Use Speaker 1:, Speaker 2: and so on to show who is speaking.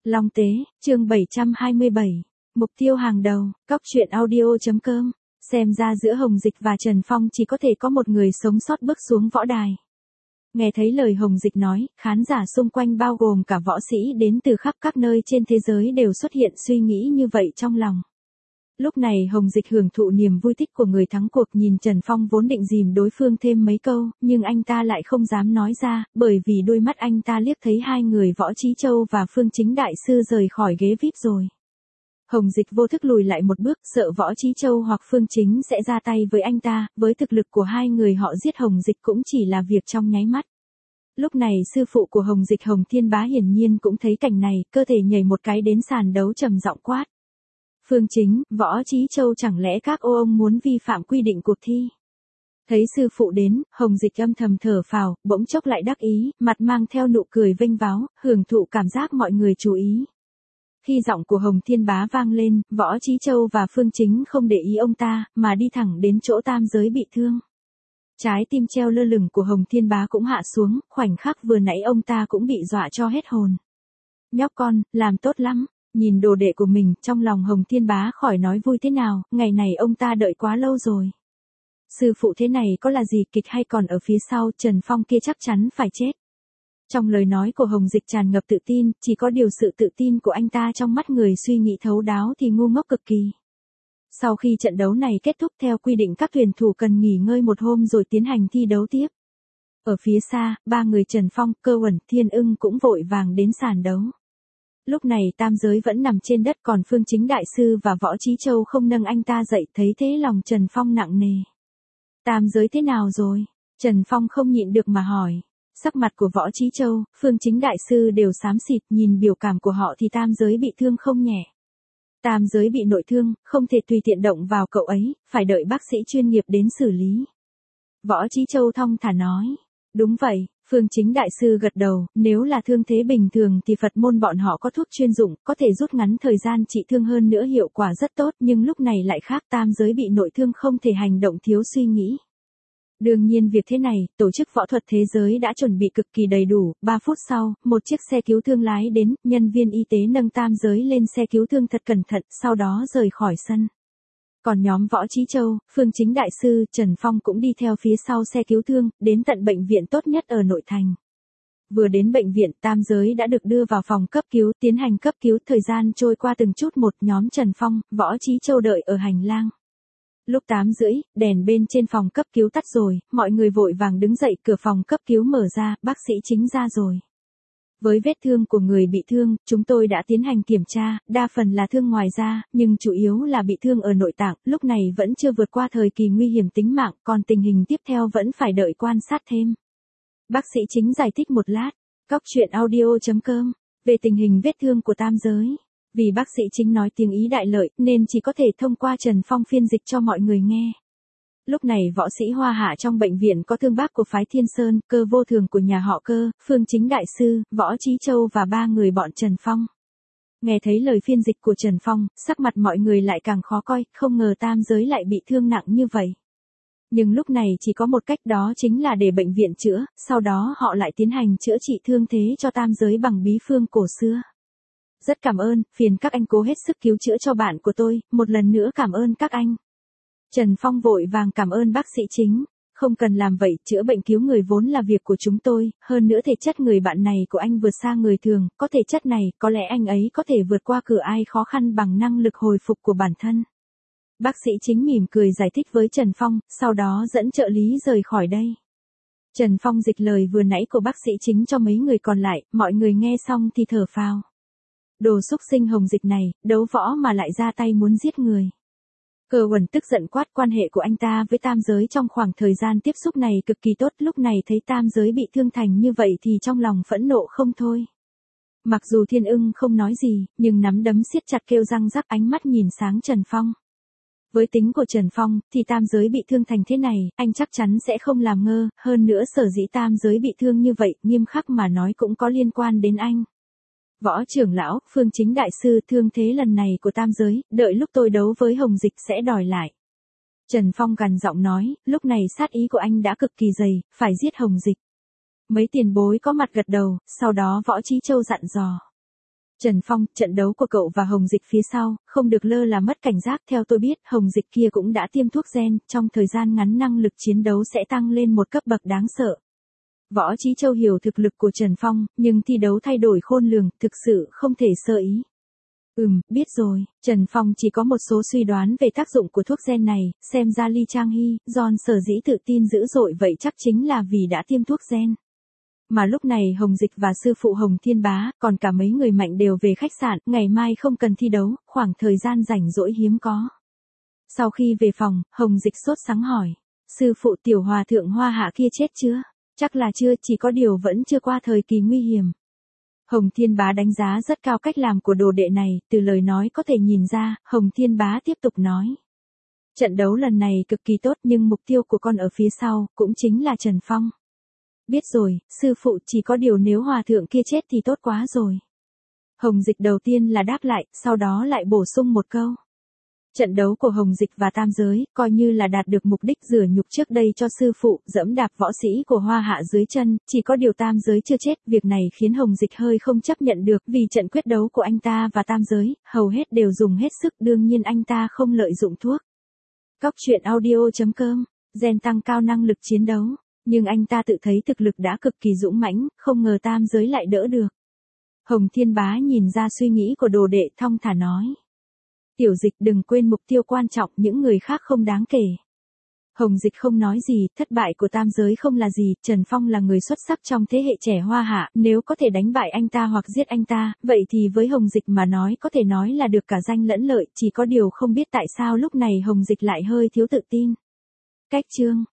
Speaker 1: Long Tế, chương 727. Mục tiêu hàng đầu, cóc truyện audio.com. Xem ra giữa Hồng Dịch và Trần Phong chỉ có thể có một người sống sót bước xuống võ đài. Nghe thấy lời Hồng Dịch nói, khán giả xung quanh bao gồm cả võ sĩ đến từ khắp các nơi trên thế giới đều xuất hiện suy nghĩ như vậy trong lòng. Lúc này Hồng Dịch hưởng thụ niềm vui thích của người thắng cuộc, nhìn Trần Phong vốn định dìm đối phương thêm mấy câu, nhưng anh ta lại không dám nói ra, bởi vì đôi mắt anh ta liếc thấy hai người Võ Chí Châu và Phương Chính Đại Sư rời khỏi ghế VIP rồi. Hồng Dịch vô thức lùi lại một bước, sợ Võ Chí Châu hoặc Phương Chính sẽ ra tay với anh ta, với thực lực của hai người họ giết Hồng Dịch cũng chỉ là việc trong nháy mắt. Lúc này sư phụ của Hồng Dịch Hồng Thiên Bá hiển nhiên cũng thấy cảnh này, cơ thể nhảy một cái đến sàn đấu trầm giọng quát. Phương Chính, Võ Chí Châu, chẳng lẽ các ông muốn vi phạm quy định cuộc thi? Thấy sư phụ đến, Hồng Dịch âm thầm thở phào, bỗng chốc lại đắc ý, mặt mang theo nụ cười vênh váo, hưởng thụ cảm giác mọi người chú ý. Khi giọng của Hồng Thiên Bá vang lên, Võ Chí Châu và Phương Chính không để ý ông ta, mà đi thẳng đến chỗ tam giới bị thương. Trái tim treo lơ lửng của Hồng Thiên Bá cũng hạ xuống, khoảnh khắc vừa nãy ông ta cũng bị dọa cho hết hồn. Nhóc con, làm tốt lắm. Nhìn đồ đệ của mình, trong lòng Hồng Thiên Bá khỏi nói vui thế nào, ngày này ông ta đợi quá lâu rồi. Sư phụ thế này có là gì, kịch hay còn ở phía sau, Trần Phong kia chắc chắn phải chết. Trong lời nói của Hồng Dịch tràn ngập tự tin, chỉ có điều sự tự tin của anh ta trong mắt người suy nghĩ thấu đáo thì ngu ngốc cực kỳ. Sau khi trận đấu này kết thúc, theo quy định các tuyển thủ cần nghỉ ngơi một hôm rồi tiến hành thi đấu tiếp. Ở phía xa, ba người Trần Phong, Cơ Uẩn, Thiên Ưng cũng vội vàng đến sàn đấu. Lúc này tam giới vẫn nằm trên đất, còn Phương Chính Đại Sư và Võ Chí Châu không nâng anh ta dậy, thấy thế lòng Trần Phong nặng nề. Tam giới thế nào rồi? Trần Phong không nhịn được mà hỏi. Sắc mặt của Võ Chí Châu, Phương Chính Đại Sư đều xám xịt, nhìn biểu cảm của họ thì tam giới bị thương không nhẹ. Tam giới bị nội thương, không thể tùy tiện động vào cậu ấy, phải đợi bác sĩ chuyên nghiệp đến xử lý. Võ Chí Châu thong thả nói. Đúng vậy. Phương Chính Đại Sư gật đầu, nếu là thương thế bình thường thì Phật môn bọn họ có thuốc chuyên dụng, có thể rút ngắn thời gian trị thương, hơn nữa hiệu quả rất tốt, nhưng lúc này lại khác, tam giới bị nội thương không thể hành động thiếu suy nghĩ. Đương nhiên việc thế này, tổ chức võ thuật thế giới đã chuẩn bị cực kỳ đầy đủ, 3 phút sau, một chiếc xe cứu thương lái đến, nhân viên y tế nâng tam giới lên xe cứu thương thật cẩn thận, sau đó rời khỏi sân. Còn nhóm Võ Chí Châu, Phương Chính Đại Sư, Trần Phong cũng đi theo phía sau xe cứu thương, đến tận bệnh viện tốt nhất ở nội thành. Vừa đến bệnh viện, tam giới đã được đưa vào phòng cấp cứu, tiến hành cấp cứu, thời gian trôi qua từng chút một, nhóm Trần Phong, Võ Chí Châu đợi ở hành lang. Lúc 8:30, đèn bên trên phòng cấp cứu tắt rồi, mọi người vội vàng đứng dậy, cửa phòng cấp cứu mở ra, bác sĩ Chính ra rồi. Với vết thương của người bị thương, chúng tôi đã tiến hành kiểm tra, đa phần là thương ngoài da, nhưng chủ yếu là bị thương ở nội tạng, lúc này vẫn chưa vượt qua thời kỳ nguy hiểm tính mạng, còn tình hình tiếp theo vẫn phải đợi quan sát thêm. Bác sĩ Chính giải thích một lát, cóc truyện audio.com, về tình hình vết thương của tam giới. Vì bác sĩ Chính nói tiếng Ý đại lợi, nên chỉ có thể thông qua Trần Phong phiên dịch cho mọi người nghe. Lúc này võ sĩ Hoa Hạ trong bệnh viện có Thương Bác của phái Thiên Sơn, Cơ Vô Thường của nhà họ Cơ, Phương Chính Đại Sư, Võ Chí Châu và 3 người bọn Trần Phong. Nghe thấy lời phiên dịch của Trần Phong, sắc mặt mọi người lại càng khó coi, không ngờ tam giới lại bị thương nặng như vậy. Nhưng lúc này chỉ có một cách, đó chính là để bệnh viện chữa, sau đó họ lại tiến hành chữa trị thương thế cho tam giới bằng bí phương cổ xưa. Rất cảm ơn, phiền các anh cố hết sức cứu chữa cho bạn của tôi, một lần nữa cảm ơn các anh. Trần Phong vội vàng cảm ơn bác sĩ Chính. Không cần làm vậy, chữa bệnh cứu người vốn là việc của chúng tôi, hơn nữa thể chất người bạn này của anh vượt xa người thường, có thể chất này, có lẽ anh ấy có thể vượt qua cửa ai khó khăn bằng năng lực hồi phục của bản thân. Bác sĩ Chính mỉm cười giải thích với Trần Phong, sau đó dẫn trợ lý rời khỏi đây. Trần Phong dịch lời vừa nãy của bác sĩ Chính cho mấy người còn lại, mọi người nghe xong thì thở phào. Đồ xúc sinh Hồng Dịch này, đấu võ mà lại ra tay muốn giết người. Cơ Uẩn tức giận quát, quan hệ của anh ta với tam giới trong khoảng thời gian tiếp xúc này cực kỳ tốt, lúc này thấy tam giới bị thương thành như vậy thì trong lòng phẫn nộ không thôi. Mặc dù Thiên Ưng không nói gì, nhưng nắm đấm siết chặt kêu răng rắc, ánh mắt nhìn sáng Trần Phong. Với tính của Trần Phong, thì tam giới bị thương thành thế này, anh chắc chắn sẽ không làm ngơ, hơn nữa sở dĩ tam giới bị thương như vậy, nghiêm khắc mà nói cũng có liên quan đến anh. Võ trưởng lão, Phương Chính Đại Sư, thương thế lần này của tam giới, đợi lúc tôi đấu với Hồng Dịch sẽ đòi lại. Trần Phong gằn giọng nói, lúc này sát ý của anh đã cực kỳ dày, phải giết Hồng Dịch. Mấy tiền bối có mặt gật đầu, sau đó Võ Chí Châu dặn dò. Trần Phong, trận đấu của cậu và Hồng Dịch phía sau, không được lơ là mất cảnh giác. Theo tôi biết, Hồng Dịch kia cũng đã tiêm thuốc gen, trong thời gian ngắn năng lực chiến đấu sẽ tăng lên một cấp bậc đáng sợ. Võ Chí Châu hiểu thực lực của Trần Phong, nhưng thi đấu thay đổi khôn lường, thực sự không thể sơ ý. Biết rồi. Trần Phong chỉ có một số suy đoán về tác dụng của thuốc gen này, xem ra Lee Chang Hee, John sở dĩ tự tin dữ dội vậy chắc chính là vì đã tiêm thuốc gen. Mà lúc này Hồng Dịch và sư phụ Hồng Thiên Bá, còn cả mấy người mạnh đều về khách sạn, ngày mai không cần thi đấu, khoảng thời gian rảnh rỗi hiếm có. Sau khi về phòng, Hồng Dịch sốt sắng hỏi, sư phụ tiểu hòa thượng Hoa Hạ kia chết chưa? Chắc là chưa, chỉ có điều vẫn chưa qua thời kỳ nguy hiểm. Hồng Thiên Bá đánh giá rất cao cách làm của đồ đệ này, từ lời nói có thể nhìn ra, Hồng Thiên Bá tiếp tục nói. Trận đấu lần này cực kỳ tốt nhưng mục tiêu của con ở phía sau, cũng chính là Trần Phong. Biết rồi, sư phụ, chỉ có điều nếu hòa thượng kia chết thì tốt quá rồi. Hồng Dịch đầu tiên là đáp lại, sau đó lại bổ sung một câu. Trận đấu của Hồng Dịch và tam giới, coi như là đạt được mục đích rửa nhục trước đây cho sư phụ, dẫm đạp võ sĩ của Hoa Hạ dưới chân, chỉ có điều tam giới chưa chết, việc này khiến Hồng Dịch hơi không chấp nhận được, vì trận quyết đấu của anh ta và tam giới, hầu hết đều dùng hết sức, đương nhiên anh ta không lợi dụng thuốc. Cóc truyện audio.com, gen tăng cao năng lực chiến đấu, nhưng anh ta tự thấy thực lực đã cực kỳ dũng mãnh, không ngờ tam giới lại đỡ được. Hồng Thiên Bá nhìn ra suy nghĩ của đồ đệ, thong thả nói. Tiểu Dịch đừng quên mục tiêu quan trọng, những người khác không đáng kể. Hồng Dịch không nói gì, thất bại của tam giới không là gì, Trần Phong là người xuất sắc trong thế hệ trẻ Hoa Hạ, nếu có thể đánh bại anh ta hoặc giết anh ta, vậy thì với Hồng Dịch mà nói có thể nói là được cả danh lẫn lợi, chỉ có điều không biết tại sao lúc này Hồng Dịch lại hơi thiếu tự tin. Cách chương